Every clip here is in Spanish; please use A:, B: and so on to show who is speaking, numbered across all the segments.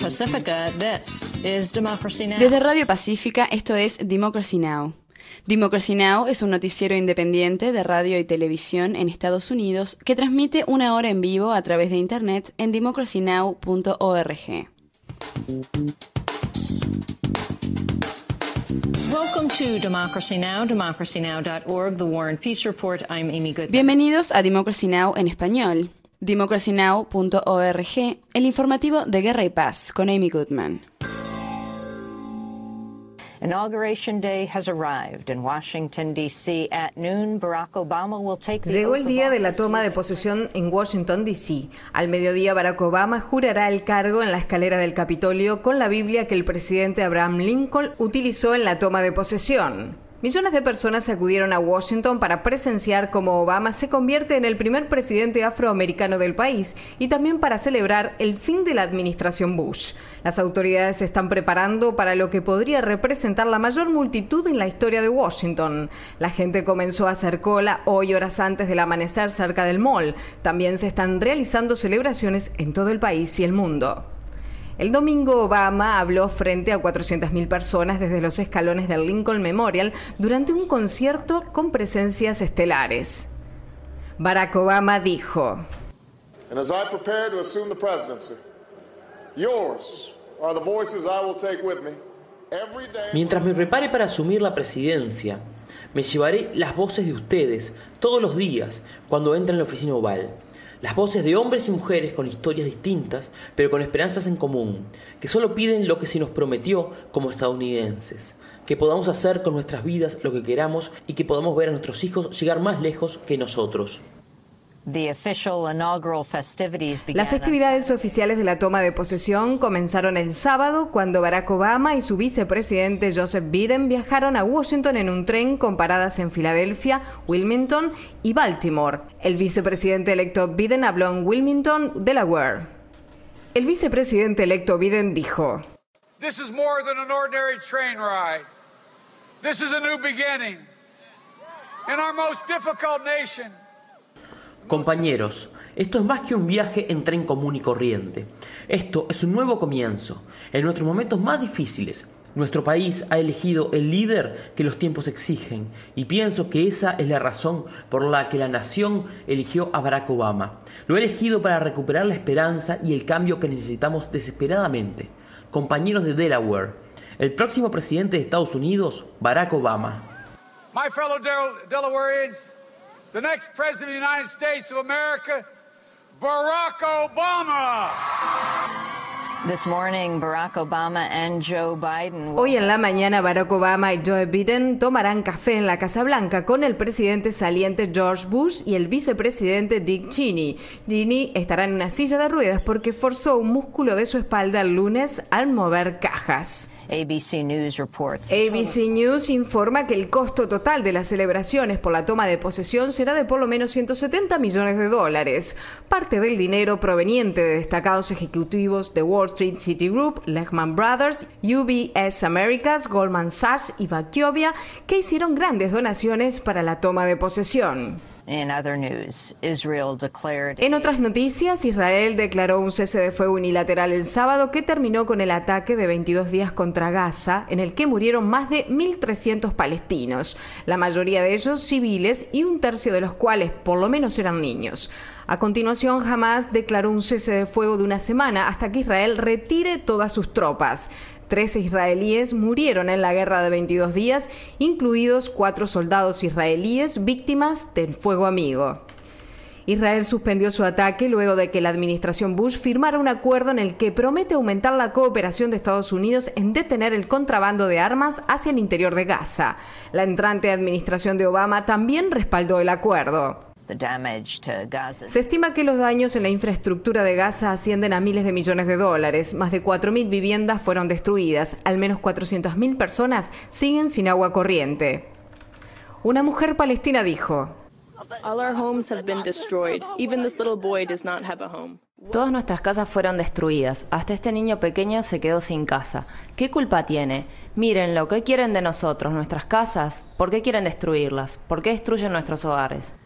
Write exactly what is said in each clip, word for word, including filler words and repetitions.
A: Pacifica, this is Democracy Now!
B: Desde Radio Pacífica, esto es Democracy Now! Democracy Now! Es un noticiero independiente de radio y televisión en Estados Unidos que transmite una hora en vivo a través de internet en democracy now punto org.
A: Welcome to Democracy Now!, democracy now dot org, The War and Peace Report. I'm Amy Goodman.
B: Bienvenidos a Democracy Now! En español. democracy now punto org, el informativo de Guerra y Paz, con Amy Goodman.
C: Inauguration Day has arrived in Washington, D C At noon, Barack Obama will take the
D: Llegó el
C: oath of
D: día de la
C: office.
D: toma de posesión en Washington, D C Al mediodía, Barack Obama jurará el cargo en la escalera del Capitolio con la Biblia que el presidente Abraham Lincoln utilizó en la toma de posesión. Millones de personas acudieron a Washington para presenciar cómo Obama se convierte en el primer presidente afroamericano del país y también para celebrar el fin de la administración Bush. Las autoridades se están preparando para lo que podría representar la mayor multitud en la historia de Washington. La gente comenzó a hacer cola hoy horas antes del amanecer cerca del mall. También se están realizando celebraciones en todo el país y el mundo. El domingo, Obama habló frente a cuatrocientas mil personas desde los escalones del Lincoln Memorial durante un concierto con presencias estelares. Barack Obama dijo:
E: And as I prepare to assume the presidency, yours are the voices I will take with me every day.
F: Mientras me prepare para asumir la presidencia, me llevaré las voces de ustedes todos los días cuando entre en la oficina oval. Las voces de hombres y mujeres con historias distintas, pero con esperanzas en común, que solo piden lo que se nos prometió como estadounidenses, que podamos hacer con nuestras vidas lo que queramos y que podamos ver a nuestros hijos llegar más lejos que nosotros.
C: The official inaugural festivities began
D: Las festividades oficiales de la toma de posesión comenzaron el sábado cuando Barack Obama y su vicepresidente Joseph Biden viajaron a Washington en un tren con paradas en Filadelfia, Wilmington y Baltimore. El vicepresidente electo Biden habló en Wilmington, Delaware. El vicepresidente electo Biden dijo:
G: This is more than an ordinary train ride. This is a new beginning in our most difficult nation.
F: Compañeros, esto es más que un viaje en tren común y corriente. Esto es un nuevo comienzo. En nuestros momentos más difíciles, nuestro país ha elegido el líder que los tiempos exigen, y pienso que esa es la razón por la que la nación eligió a Barack Obama. Lo ha elegido para recuperar la esperanza y el cambio que necesitamos desesperadamente. Compañeros de Delaware, el próximo presidente de Estados Unidos, Barack Obama.
G: My fellow Del- Delawareans, the next president of the United States of America, Barack Obama.
C: This morning, Barack Obama and Joe Biden will
D: Hoy en la mañana, Barack Obama y Joe Biden tomarán café en la Casa Blanca con el presidente saliente George Bush y el vicepresidente Dick Cheney. Cheney estará en una silla de ruedas porque forzó un músculo de su espalda el lunes al mover cajas.
C: A B C News reports.
D: A B C News informa que el costo total de las celebraciones por la toma de posesión será de por lo menos ciento setenta millones de dólares. Parte del dinero proveniente de destacados ejecutivos de Wall Street, Citigroup, Lehman Brothers, U B S Americas, Goldman Sachs y Wachovia, que hicieron grandes donaciones para la toma de posesión.
C: In other news, Israel declared
D: En otras noticias, Israel declaró un cese de fuego unilateral el sábado que terminó con el ataque de veintidós días contra Gaza, en el que murieron más de mil trescientos palestinos, la mayoría de ellos civiles y un tercio de los cuales por lo menos eran niños. A continuación, Hamás declaró un cese de fuego de una semana hasta que Israel retire todas sus tropas. Trece israelíes murieron en la guerra de veintidós días, incluidos cuatro soldados israelíes víctimas del fuego amigo. Israel suspendió su ataque luego de que la administración Bush firmara un acuerdo en el que promete aumentar la cooperación de Estados Unidos en detener el contrabando de armas hacia el interior de Gaza. La entrante administración de Obama también respaldó el acuerdo.
C: the damage to Gaza.
D: Se estima que los daños en la infraestructura de Gaza ascienden a miles de millones de dólares. Más de cuatro mil viviendas fueron destruidas. Al menos cuatrocientas mil personas siguen sin agua corriente. Una mujer palestina dijo:
H: All our homes have been destroyed. Even this little boy does not have a home.
I: Todas nuestras casas fueron destruidas. Hasta este niño pequeño se quedó sin casa. ¿Qué culpa tiene? Miren lo que quieren de nosotros, nuestras casas. ¿Por qué quieren destruirlas? ¿Por qué destruyen nuestros hogares?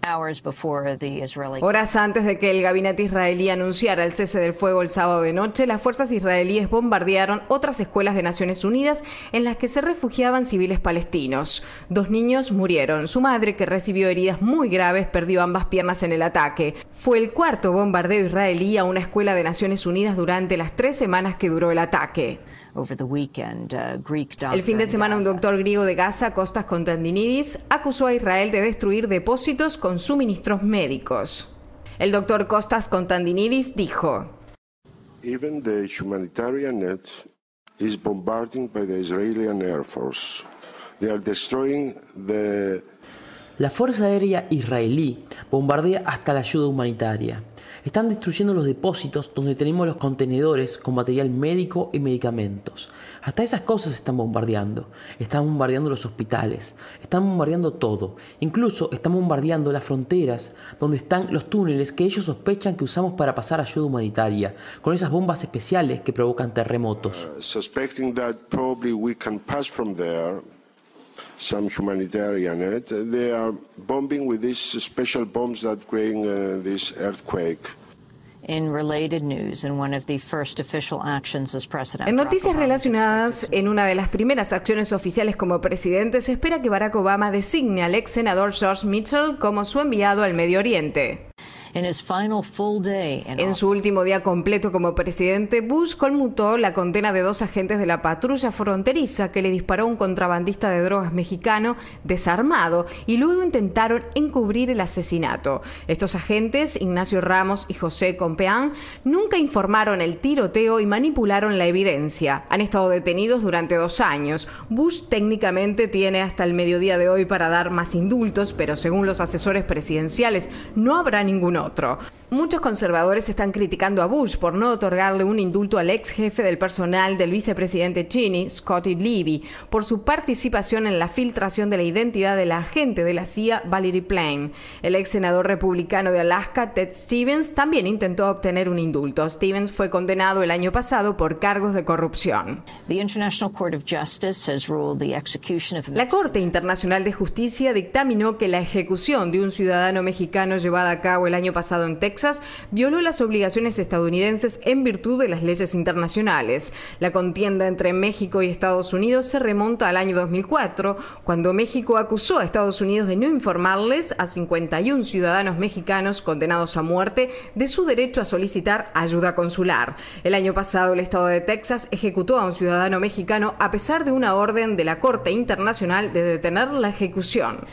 D: Horas antes de que el gabinete israelí anunciara el cese del fuego el sábado de noche, las fuerzas israelíes bombardearon otras escuelas de Naciones Unidas en las que se refugiaban civiles palestinos. Dos niños murieron. Su madre, que recibió heridas muy graves, perdió ambas piernas en el ataque. Fue el cuarto bombardeo israelí a una escuela de Naciones Unidas durante las tres semanas que duró el ataque. El fin de semana, un doctor griego de Gaza, Kostas Konstantinides, acusó a Israel de destruir depósitos con suministros médicos. El doctor Kostas Konstantinides dijo:
J: Even the humanitarian net is bombarding by the Israeli Air Force. They are destroying the
F: La Fuerza Aérea Israelí bombardea hasta la ayuda humanitaria. Están destruyendo los depósitos donde tenemos los contenedores con material médico y medicamentos. Hasta esas cosas están bombardeando. Están bombardeando los hospitales. Están bombardeando todo. Incluso están bombardeando las fronteras donde están los túneles que ellos sospechan que usamos para pasar ayuda humanitaria, con esas bombas especiales que provocan terremotos.
J: Uh, suspecting that probably we can pass from there some humanitarian aid. They are bombing with these special bombs that create uh, this earthquake.
C: In related news, in one of the first official actions as president.
D: En noticias relacionadas, en una de las primeras acciones oficiales como presidente, se espera que Barack Obama designe al ex senador George Mitchell como su enviado al Medio Oriente. En su último día completo como presidente, Bush conmutó la condena de dos agentes de la patrulla fronteriza que le disparó a un contrabandista de drogas mexicano desarmado y luego intentaron encubrir el asesinato. Estos agentes, Ignacio Ramos y José Compeán, nunca informaron el tiroteo y manipularon la evidencia. Han estado detenidos durante dos años. Bush técnicamente tiene hasta el mediodía de hoy para dar más indultos, pero según los asesores presidenciales no habrá ninguno otro. Muchos conservadores están criticando a Bush por no otorgarle un indulto al ex jefe del personal del vicepresidente Cheney, Scotty Levy, por su participación en la filtración de la identidad de la agente de la C I A, Valerie Plame. El ex senador republicano de Alaska, Ted Stevens, también intentó obtener un indulto. Stevens fue condenado el año pasado por cargos de corrupción. La Corte Internacional de Justicia dictaminó que la ejecución de un ciudadano mexicano llevada a cabo el año pasado en Texas violó las obligaciones estadounidenses en virtud de las leyes internacionales. La contienda entre México y Estados Unidos se remonta al año dos mil cuatro, cuando México acusó a Estados Unidos de no informarles a cincuenta y uno ciudadanos mexicanos condenados a muerte de su derecho a solicitar ayuda consular. El año pasado, el estado de Texas ejecutó a un ciudadano mexicano a pesar de una orden de la Corte Internacional de detener la ejecución.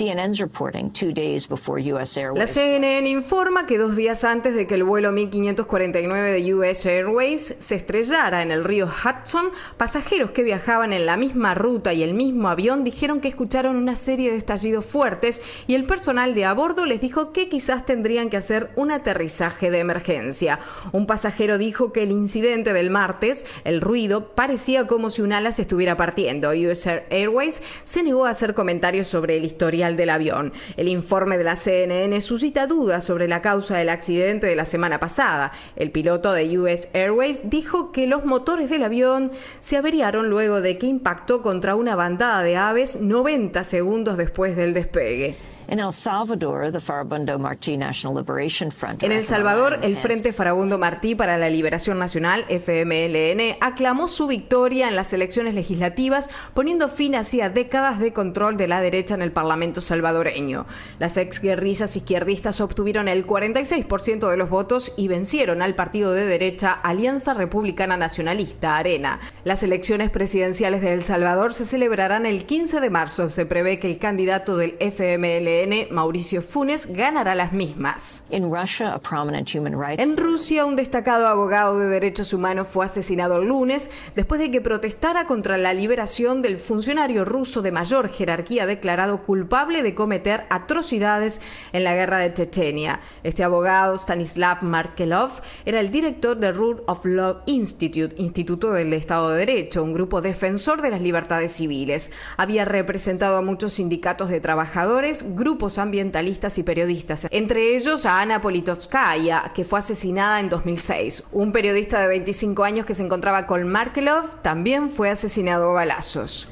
D: La C N N informa que dos días antes de que el vuelo mil quinientos cuarenta y nueve de U S Airways se estrellara en el río Hudson, pasajeros que viajaban en la misma ruta y el mismo avión dijeron que escucharon una serie de estallidos fuertes y el personal de a bordo les dijo que quizás tendrían que hacer un aterrizaje de emergencia. Un pasajero dijo que el incidente del martes, el ruido, parecía como si un ala se estuviera partiendo. U S Airways se negó a hacer comentarios sobre el historial del avión. El informe de la C N N suscita dudas sobre la causa del accidente de la semana pasada. El piloto de U S Airways dijo que los motores del avión se averiaron luego de que impactó contra una bandada de aves noventa segundos después del despegue.
C: En El Salvador, the Farabundo Martí National Liberation Front.
D: En El Salvador, el Frente Farabundo Martí para la Liberación Nacional, F M L N, aclamó su victoria en las elecciones legislativas, poniendo fin hacía décadas de control de la derecha en el Parlamento salvadoreño. Las exguerrillas izquierdistas obtuvieron el cuarenta y seis por ciento de los votos y vencieron al partido de derecha Alianza Republicana Nacionalista, ARENA. Las elecciones presidenciales de El Salvador se celebrarán el quince de marzo. Se prevé que el candidato del F M L N, Mauricio Funes, ganará las mismas.
C: En
D: Rusia, un destacado abogado de derechos humanos fue asesinado el lunes después de que protestara contra la liberación del funcionario ruso de mayor jerarquía declarado culpable de cometer atrocidades en la guerra de Chechenia. Este abogado, Stanislav Markelov, era el director del Rule of Law Institute, Instituto del Estado de Derecho, un grupo defensor de las libertades civiles. Había representado a muchos sindicatos de trabajadores, grupos ambientalistas y periodistas, entre ellos a Ana Politkovskaya, que fue asesinada en dos mil seis. Un periodista de veinticinco años que se encontraba con Markelov también fue asesinado a balazos.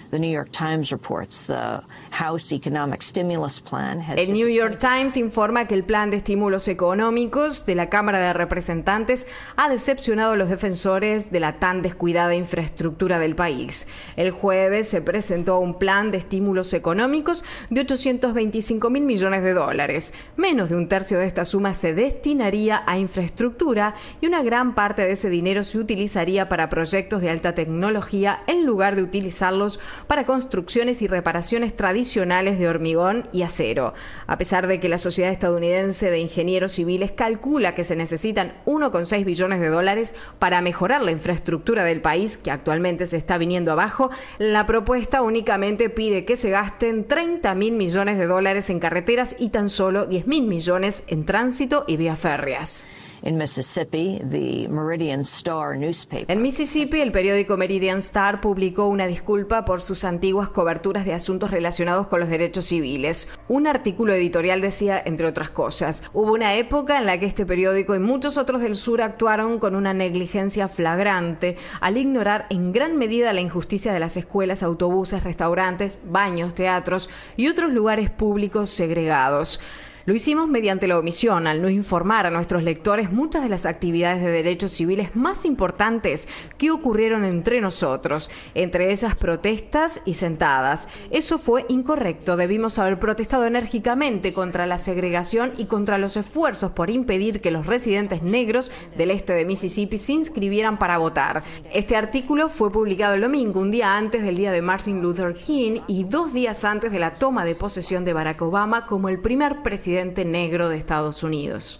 C: The New York Times reports the House Economic Stimulus Plan has...
D: El New York Times informa que el plan de estímulos económicos de la Cámara de Representantes ha decepcionado a los defensores de la tan descuidada infraestructura del país. El jueves se presentó un plan de estímulos económicos de ochocientos veinticinco mil millones de dólares. Menos de un tercio de esta suma se destinaría a infraestructura y una gran parte de ese dinero se utilizaría para proyectos de alta tecnología en lugar de utilizarlos para construcciones y reparaciones tradicionales de hormigón y acero. A pesar de que la Sociedad Estadounidense de Ingenieros Civiles calcula que se necesitan uno coma seis billones de dólares para mejorar la infraestructura del país, que actualmente se está viniendo abajo, la propuesta únicamente pide que se gasten treinta mil millones de dólares en carreteras y tan solo diez mil millones en tránsito y vías férreas.
C: In Mississippi, the Meridian Star newspaper.
D: En Mississippi, el periódico Meridian Star publicó una disculpa por sus antiguas coberturas de asuntos relacionados con los derechos civiles. Un artículo editorial decía, entre otras cosas, hubo una época en la que este periódico y muchos otros del sur actuaron con una negligencia flagrante al ignorar en gran medida la injusticia de las escuelas, autobuses, restaurantes, baños, teatros y otros lugares públicos segregados. Lo hicimos mediante la omisión, al no informar a nuestros lectores muchas de las actividades de derechos civiles más importantes que ocurrieron entre nosotros, entre ellas protestas y sentadas. Eso fue incorrecto, debimos haber protestado enérgicamente contra la segregación y contra los esfuerzos por impedir que los residentes negros del este de Mississippi se inscribieran para votar. Este artículo fue publicado el domingo, un día antes del día de Martin Luther King y dos días antes de la toma de posesión de Barack Obama como el primer presidente negro de Estados Unidos.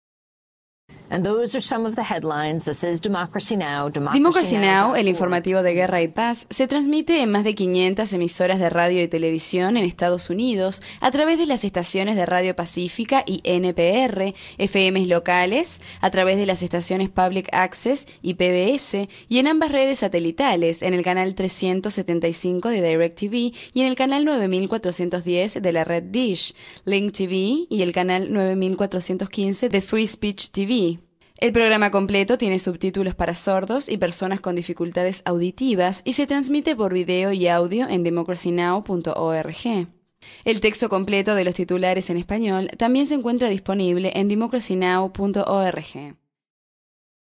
C: And those are some of the headlines. This is Democracy Now!
B: Democracy Now!, el informativo de Guerra y Paz, se transmite en más de quinientas emisoras de radio y televisión en Estados Unidos a través de las estaciones de Radio Pacífica y N P R, F Ms locales, a través de las estaciones Public Access y P B S, y en ambas redes satelitales, en el canal trescientos setenta y cinco de DirecTV y en el canal nueve mil cuatrocientos diez de la red Dish, Link T V y el canal nueve mil cuatrocientos quince de Free Speech T V. El programa completo tiene subtítulos para sordos y personas con dificultades auditivas y se transmite por video y audio en democracy now punto org. El texto completo de los titulares en español también se encuentra disponible en democracy now punto org.